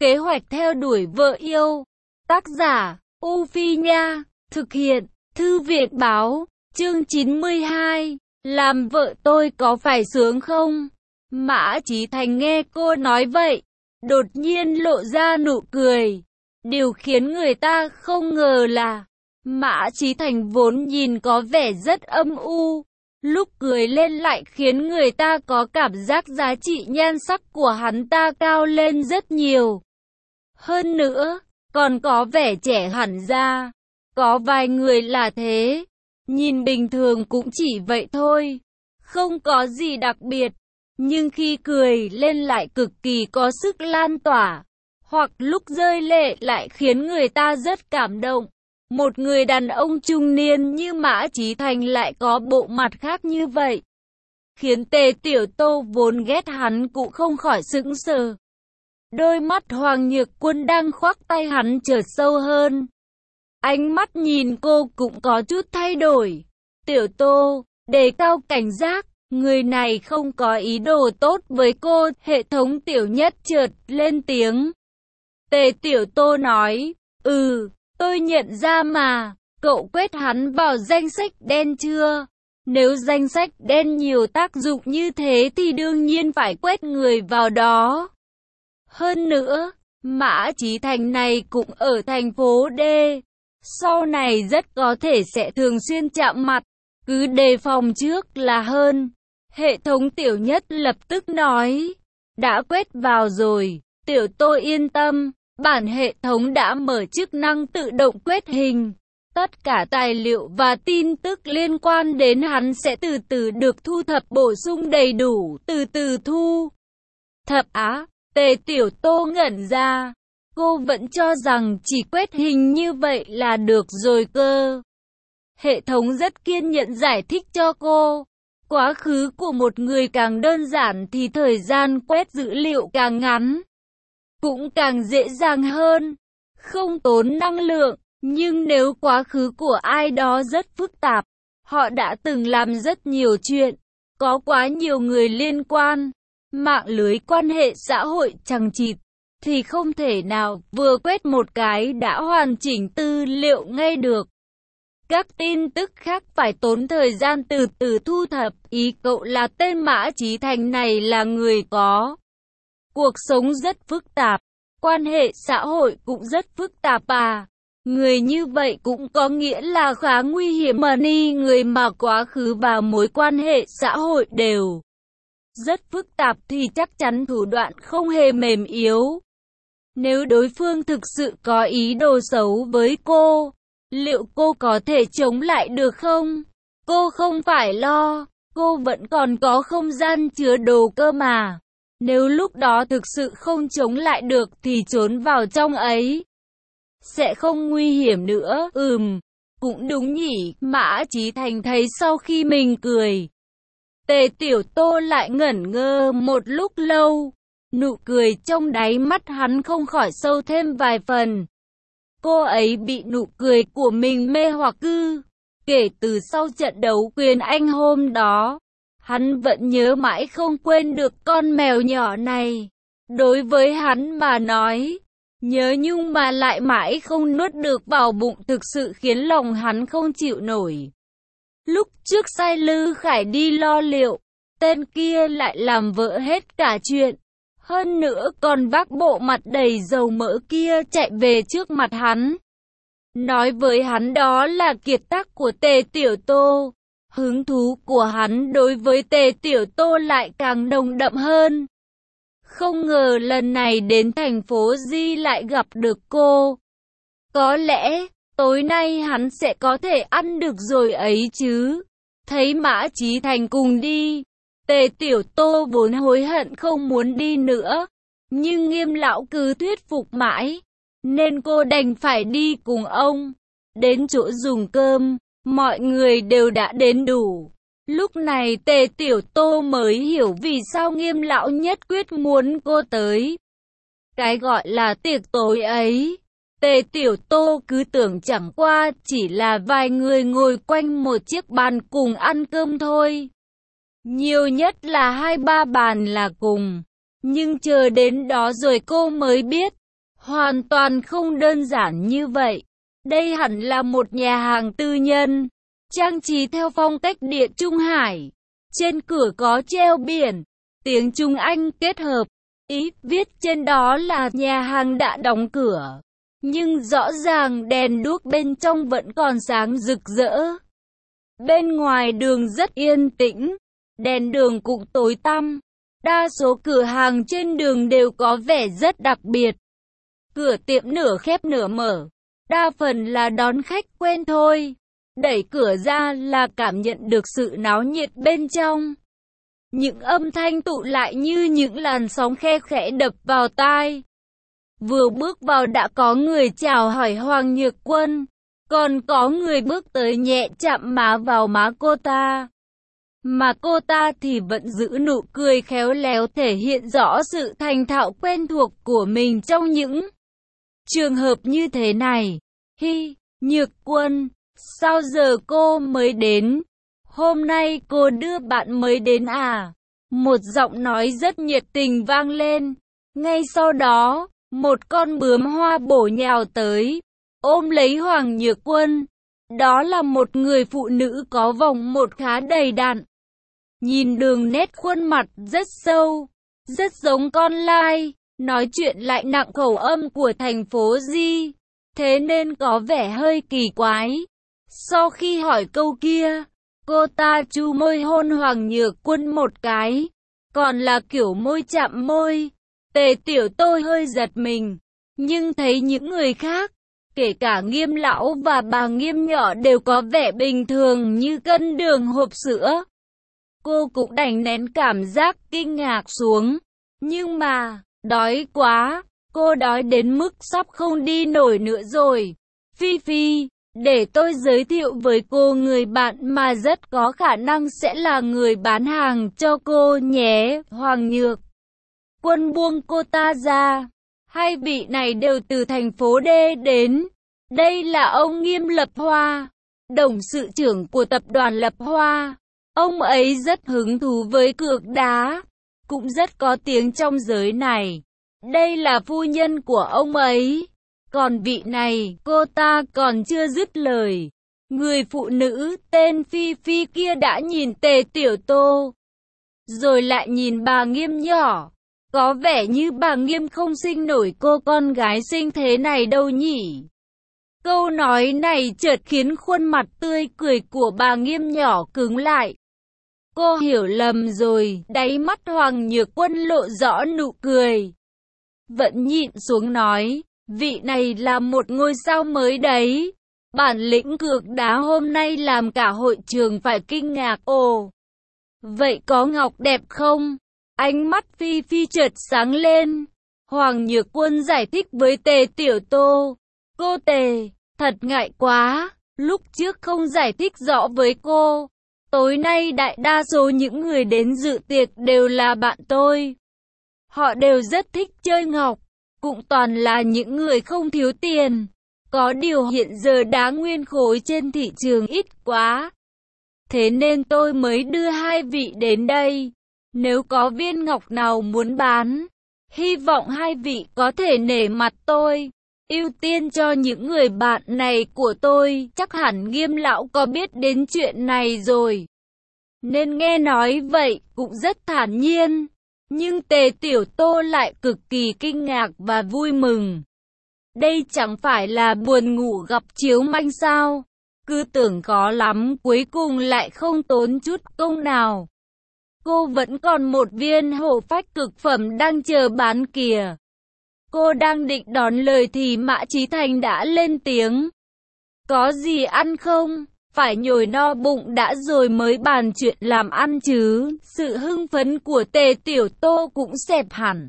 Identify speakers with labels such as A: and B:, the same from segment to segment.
A: Kế hoạch theo đuổi vợ yêu. Tác giả, U Phi Nha. Thực hiện, Thư viện Báo. Chương 92. Làm vợ tôi có phải sướng không? Mã Chí Thành nghe cô nói vậy, đột nhiên lộ ra nụ cười. Điều khiến người ta không ngờ là Mã Chí Thành vốn nhìn có vẻ rất âm u, lúc cười lên lại khiến người ta có cảm giác giá trị nhan sắc của hắn ta cao lên rất nhiều. Hơn nữa, còn có vẻ trẻ hẳn ra. Có vài người là thế, nhìn bình thường cũng chỉ vậy thôi, không có gì đặc biệt, nhưng khi cười lên lại cực kỳ có sức lan tỏa, hoặc lúc rơi lệ lại khiến người ta rất cảm động. Một người đàn ông trung niên như Mã Chí Thành lại có bộ mặt khác như vậy, khiến Tề Tiểu Tô vốn ghét hắn cũng không khỏi sững sờ. Đôi mắt Hoàng Nhược Quân đang khoác tay hắn chợt sâu hơn. Ánh mắt nhìn cô cũng có chút thay đổi. Tiểu Tô, đề cao cảnh giác, người này không có ý đồ tốt với cô. Hệ thống Tiểu Nhất chợt lên tiếng. Tề Tiểu Tô nói, tôi nhận ra mà, cậu quét hắn vào danh sách đen chưa? Nếu danh sách đen nhiều tác dụng như thế thì đương nhiên phải quét người vào đó. Hơn nữa, Mã Chí Thành này cũng ở thành phố D. Sau này rất có thể sẽ thường xuyên chạm mặt, cứ đề phòng trước là hơn. Hệ thống Tiểu Nhất lập tức nói, đã quét vào rồi, Tiểu Tô yên tâm, bản hệ thống đã mở chức năng tự động quét hình. Tất cả tài liệu và tin tức liên quan đến hắn sẽ từ từ được thu thập bổ sung đầy đủ, từ từ thu thập á. Tề Tiểu Tô ngẩn ra. Cô vẫn cho rằng chỉ quét hình như vậy là được rồi cơ. Hệ thống rất kiên nhẫn giải thích cho cô. Quá khứ của một người càng đơn giản thì thời gian quét dữ liệu càng ngắn, cũng càng dễ dàng hơn, không tốn năng lượng. Nhưng nếu quá khứ của ai đó rất phức tạp, họ đã từng làm rất nhiều chuyện, có quá nhiều người liên quan, mạng lưới quan hệ xã hội chằng chịt, thì không thể nào vừa quét một cái đã hoàn chỉnh tư liệu ngay được. Các tin tức khác phải tốn thời gian từ từ thu thập. Ý cậu là tên Mã Chí Thành này là người có cuộc sống rất phức tạp, quan hệ xã hội cũng rất phức tạp à? Người như vậy cũng có nghĩa là khá nguy hiểm mà người mà quá khứ và mối quan hệ xã hội đều rất phức tạp thì chắc chắn thủ đoạn không hề mềm yếu. Nếu đối phương thực sự có ý đồ xấu với cô, liệu cô có thể chống lại được không? Cô không phải lo, cô vẫn còn có không gian chứa đồ cơ mà. Nếu lúc đó thực sự không chống lại được thì trốn vào trong ấy sẽ không nguy hiểm nữa. Cũng đúng nhỉ. Mã Chí Thành thấy sau khi mình cười, Tề Tiểu Tô lại ngẩn ngơ một lúc lâu. Nụ cười trong đáy mắt hắn không khỏi sâu thêm vài phần. Cô ấy bị nụ cười của mình mê hoặc ư? Kể từ sau trận đấu quyền Anh hôm đó, hắn vẫn nhớ mãi không quên được con mèo nhỏ này. Đối với hắn mà nói, nhớ nhưng mà lại mãi không nuốt được vào bụng thực sự khiến lòng hắn không chịu nổi. Lúc trước sai Lư Khải đi lo liệu, tên kia lại làm vỡ hết cả chuyện. Hơn nữa còn vác bộ mặt đầy dầu mỡ kia chạy về trước mặt hắn, nói với hắn đó là kiệt tác của Tề Tiểu Tô. Hứng thú của hắn đối với Tề Tiểu Tô lại càng nồng đậm hơn. Không ngờ lần này đến thành phố Di lại gặp được cô. Có lẽ tối nay hắn sẽ có thể ăn được rồi ấy chứ. Thấy Mã Chí Thành cùng đi, Tề Tiểu Tô vốn hối hận không muốn đi nữa, nhưng Nghiêm lão cứ thuyết phục mãi, nên cô đành phải đi cùng ông. Đến chỗ dùng cơm, mọi người đều đã đến đủ. Lúc này Tề Tiểu Tô mới hiểu vì sao Nghiêm lão nhất quyết muốn cô tới. Cái gọi là tiệc tối ấy, Tề Tiểu Tô cứ tưởng chẳng qua chỉ là vài người ngồi quanh một chiếc bàn cùng ăn cơm thôi. Nhiều nhất là 2-3 bàn là cùng. Nhưng chờ đến đó rồi cô mới biết, Hoàn toàn không đơn giản như vậy. Đây hẳn là một nhà hàng tư nhân, trang trí theo phong cách Địa Trung Hải. Trên cửa có treo biển, tiếng Trung Anh kết hợp. Ý viết trên đó là nhà hàng đã đóng cửa. Nhưng rõ ràng đèn đuốc bên trong vẫn còn sáng rực rỡ. Bên ngoài đường rất yên tĩnh, đèn đường cũng tối tăm. Đa số cửa hàng trên đường đều có vẻ rất đặc biệt. Cửa tiệm nửa khép nửa mở, đa phần là đón khách quen thôi. Đẩy cửa ra là cảm nhận được sự náo nhiệt bên trong. Những âm thanh tụ lại như những làn sóng khe khẽ đập vào tai. Vừa bước vào đã có người chào hỏi Hoàng Nhược Quân, còn có người bước tới nhẹ chạm má vào má cô ta. Mà cô ta thì vẫn giữ nụ cười khéo léo thể hiện rõ sự thành thạo quen thuộc của mình trong những trường hợp như thế này. Hi, Nhược Quân, sao giờ cô mới đến? Hôm nay cô đưa bạn mới đến à? Một giọng nói rất nhiệt tình vang lên. Ngay sau đó, một con bướm hoa bổ nhào tới, ôm lấy Hoàng Nhược Quân. Đó là một người phụ nữ có vòng một khá đầy đặn. Nhìn đường nét khuôn mặt rất sâu, rất giống con lai, nói chuyện lại nặng khẩu âm của thành phố Di, thế nên có vẻ hơi kỳ quái. Sau khi hỏi câu kia, cô ta chu môi hôn Hoàng Nhược Quân một cái, còn là kiểu môi chạm môi. Tề Tiểu Tôi hơi giật mình, nhưng thấy những người khác, kể cả Nghiêm lão và bà Nghiêm nhỏ đều có vẻ bình thường như cân đường hộp sữa. Cô cũng đành nén cảm giác kinh ngạc xuống, nhưng mà, đói quá, cô đói đến mức sắp không đi nổi nữa rồi. Phi Phi, để tôi giới thiệu với cô người bạn mà rất có khả năng sẽ là người bán hàng cho cô nhé. Hoàng Nhược Quân buông cô ta ra. Hai vị này đều từ thành phố D đến. Đây là ông Nghiêm Lập Hoa,董sự trưởng của tập đoàn Lập Hoa. Ông ấy rất hứng thú với cược đá, cũng rất có tiếng trong giới này. Đây là phu nhân của ông ấy. Còn vị này, cô ta còn chưa dứt lời. Người phụ nữ tên Phi Phi kia đã nhìn Tề Tiểu Tô, rồi lại nhìn bà Nghiêm nhỏ. Có vẻ như bà Nghiêm không sinh nổi cô con gái xinh thế này đâu nhỉ. Câu nói này chợt khiến khuôn mặt tươi cười của bà Nghiêm nhỏ cứng lại. Cô hiểu lầm rồi, đáy mắt Hoàng Nhược Quân lộ rõ nụ cười. Vẫn nhịn xuống nói, vị này là một ngôi sao mới đấy. Bản lĩnh cược đá hôm nay làm cả hội trường phải kinh ngạc. Ồ, vậy có ngọc đẹp không? Ánh mắt Phi Phi chợt sáng lên. Hoàng Nhược Quân giải thích với Tề Tiểu Tô. Cô Tề, thật ngại quá, lúc trước không giải thích rõ với cô. Tối nay đại đa số những người đến dự tiệc đều là bạn tôi. Họ đều rất thích chơi ngọc, cũng toàn là những người không thiếu tiền. Có điều hiện giờ đá nguyên khối trên thị trường ít quá. Thế nên tôi mới đưa hai vị đến đây. Nếu có viên ngọc nào muốn bán, hy vọng hai vị có thể nể mặt tôi, ưu tiên cho những người bạn này của tôi. Chắc hẳn Nghiêm lão có biết đến chuyện này rồi, nên nghe nói vậy cũng rất thản nhiên. Nhưng Tề Tiểu Tô lại cực kỳ kinh ngạc và vui mừng. Đây chẳng phải là buồn ngủ gặp chiếu manh sao? Cứ tưởng khó lắm, cuối cùng lại không tốn chút công nào. Cô vẫn còn một viên hổ phách cực phẩm đang chờ bán kìa. Cô đang định đón lời thì Mã Chí Thành đã lên tiếng. Có gì ăn không? Phải nhồi no bụng đã rồi mới bàn chuyện làm ăn chứ. Sự hưng phấn của Tề Tiểu Tô cũng xẹp hẳn.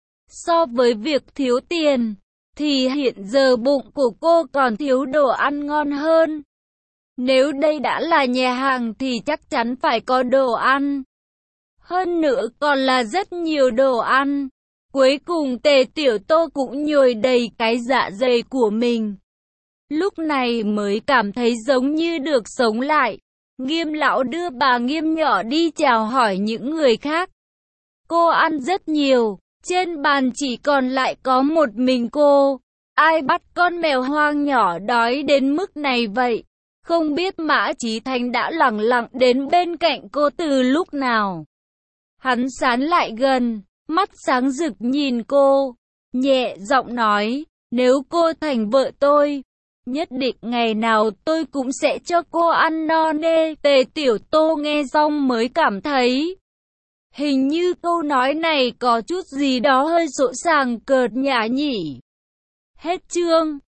A: So với việc thiếu tiền, thì hiện giờ bụng của cô còn thiếu đồ ăn ngon hơn. Nếu đây đã là nhà hàng thì chắc chắn phải có đồ ăn. Hơn nữa còn là rất nhiều đồ ăn. Cuối cùng Tề Tiểu Tô cũng nhồi đầy cái dạ dày của mình. Lúc này mới cảm thấy giống như được sống lại. Nghiêm lão đưa bà Nghiêm nhỏ đi chào hỏi những người khác. Cô ăn rất nhiều, Trên bàn chỉ còn lại có một mình cô. Ai bắt con mèo hoang nhỏ đói đến mức này vậy? Không biết Mã Chí Thành đã lẳng lặng đến bên cạnh cô từ lúc nào. Hắn sán lại gần, mắt sáng rực nhìn cô, nhẹ giọng nói, nếu cô thành vợ tôi, nhất định ngày nào tôi cũng sẽ cho cô ăn no nê. Tề Tiểu Tô nghe xong mới cảm thấy, hình như câu nói này có chút gì đó hơi dỗ dàng cợt nhả nhỉ. Hết chương.